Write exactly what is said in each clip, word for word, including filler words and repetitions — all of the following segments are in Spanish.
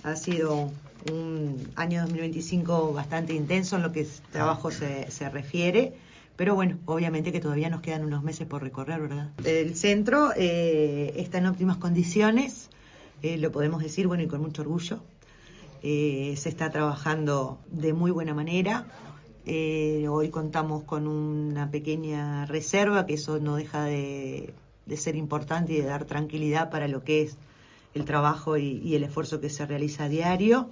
Ha sido un año dos mil veinticinco bastante intenso en lo que es trabajo se, se refiere, pero bueno, obviamente que todavía nos quedan unos meses por recorrer, ¿verdad? El centro eh, está en óptimas condiciones, eh, lo podemos decir, bueno, y con mucho orgullo. Eh, se está trabajando de muy buena manera. Eh, hoy contamos con una pequeña reserva, que eso no deja de, de ser importante y de dar tranquilidad para lo que es el trabajo y, y el esfuerzo que se realiza a diario.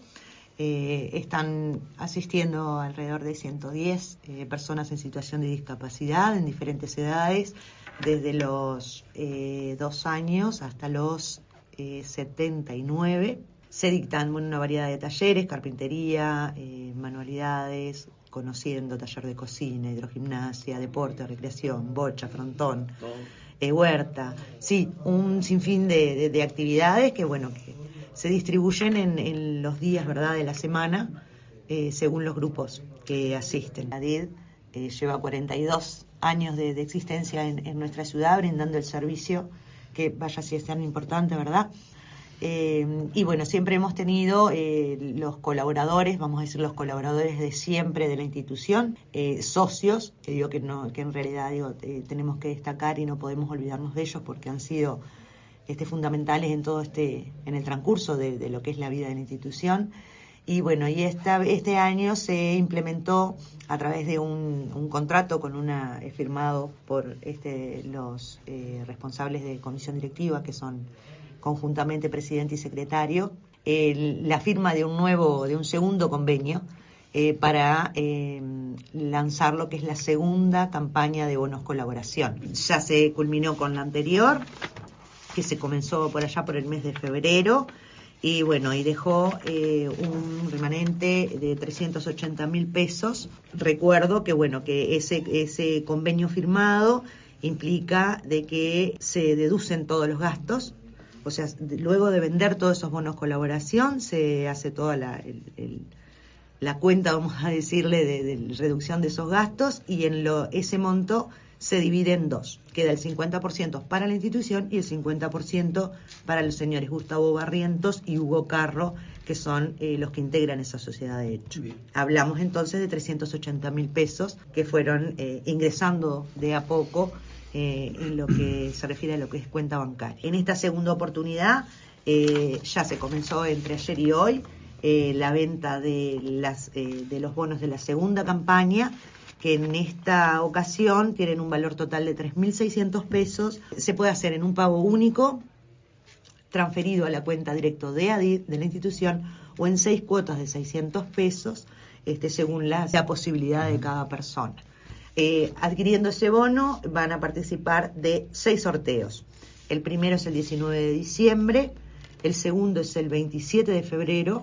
Eh, están asistiendo alrededor de ciento diez eh, personas en situación de discapacidad en diferentes edades, desde los eh, dos años hasta los eh, setenta y nueve. Se dictan bueno, una variedad de talleres, carpintería, eh, manualidades, conociendo, taller de cocina, hidrogimnasia, deporte, recreación, bocha, frontón, eh, huerta. Sí, un sinfín de, de, de actividades que, bueno, que se distribuyen en, en los días, ¿verdad?, de la semana, eh, según los grupos que asisten. La D I D eh, lleva cuarenta y dos años de, de existencia en, en nuestra ciudad, brindando el servicio que, vaya si es tan importante, ¿verdad? Eh, y bueno, siempre hemos tenido eh, los colaboradores, vamos a decir los colaboradores de siempre de la institución, eh, socios, que digo que no, que en realidad digo, eh, tenemos que destacar y no podemos olvidarnos de ellos porque han sido este, fundamentales en todo este, en el transcurso de, de lo que es la vida de la institución. Y bueno, y esta, este año se implementó a través de un, un contrato con una eh, firmado por este, los eh, responsables de comisión directiva, que son conjuntamente presidente y secretario, eh, la firma de un nuevo, de un segundo convenio eh, para eh, lanzar lo que es la segunda campaña de bonos colaboración. Ya se culminó con la anterior, que se comenzó por allá por el mes de febrero, y bueno, y dejó eh, un remanente de trescientos ochenta mil pesos. Recuerdo que bueno, que ese, ese convenio firmado implica de que se deducen todos los gastos. O sea, luego de vender todos esos bonos colaboración, se hace toda la, el, el, la cuenta, vamos a decirle, de, de reducción de esos gastos, y en lo, ese monto se divide en dos. Queda el cincuenta por ciento para la institución y el cincuenta por ciento para los señores Gustavo Barrientos y Hugo Carro, que son eh, los que integran esa sociedad de hecho. Bien. Hablamos entonces de trescientos ochenta mil pesos que fueron eh, ingresando de a poco Eh, en lo que se refiere a lo que es cuenta bancaria. En esta segunda oportunidad eh, ya se comenzó entre ayer y hoy eh, la venta de, las, eh, de los bonos de la segunda campaña, que en esta ocasión tienen un valor total de tres mil seiscientos pesos. Se puede hacer en un pago único, transferido a la cuenta directo de A D I D, de la institución, o en seis cuotas de seiscientos pesos, este, según la, la posibilidad de cada persona. Eh, adquiriendo ese bono van a participar de seis sorteos. El primero es el diecinueve de diciembre, el segundo es el veintisiete de febrero,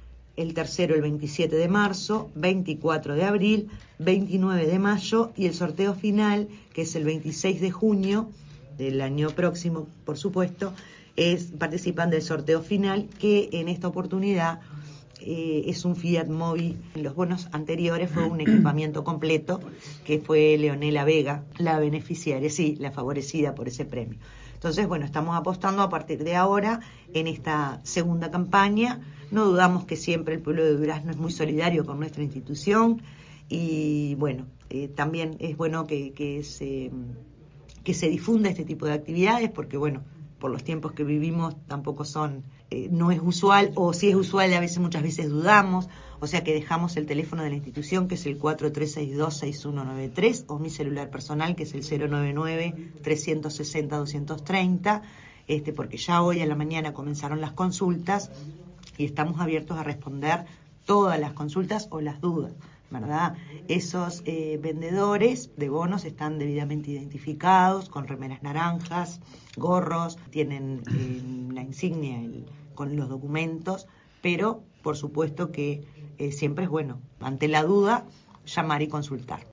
el tercero el veintisiete de marzo, veinticuatro de abril, veintinueve de mayo y el sorteo final, que es el veintiséis de junio del año próximo, por supuesto, es participan del sorteo final, que en esta oportunidad Eh, es un Fiat Mobi. En los bonos anteriores fue un equipamiento completo, que fue Leonela Vega, la beneficiaria, sí, la favorecida por ese premio. Entonces, bueno, estamos apostando a partir de ahora en esta segunda campaña. No dudamos que siempre el pueblo de Durazno es muy solidario con nuestra institución y, bueno, eh, también es bueno que, que, se, que se difunda este tipo de actividades porque, bueno, por los tiempos que vivimos tampoco son, eh, no es usual, o si es usual a veces muchas veces dudamos, o sea que dejamos el teléfono de la institución, que es el cuatro tres seis dos, seis uno nueve tres, o mi celular personal, que es el cero nueve nueve, tres seis cero, dos tres cero, este, porque ya hoy a la mañana comenzaron las consultas y estamos abiertos a responder todas las consultas o las dudas, ¿verdad? Esos eh, vendedores de bonos están debidamente identificados, con remeras naranjas, gorros, tienen eh, la insignia el, con los documentos, pero por supuesto que eh, siempre es bueno, ante la duda, llamar y consultar.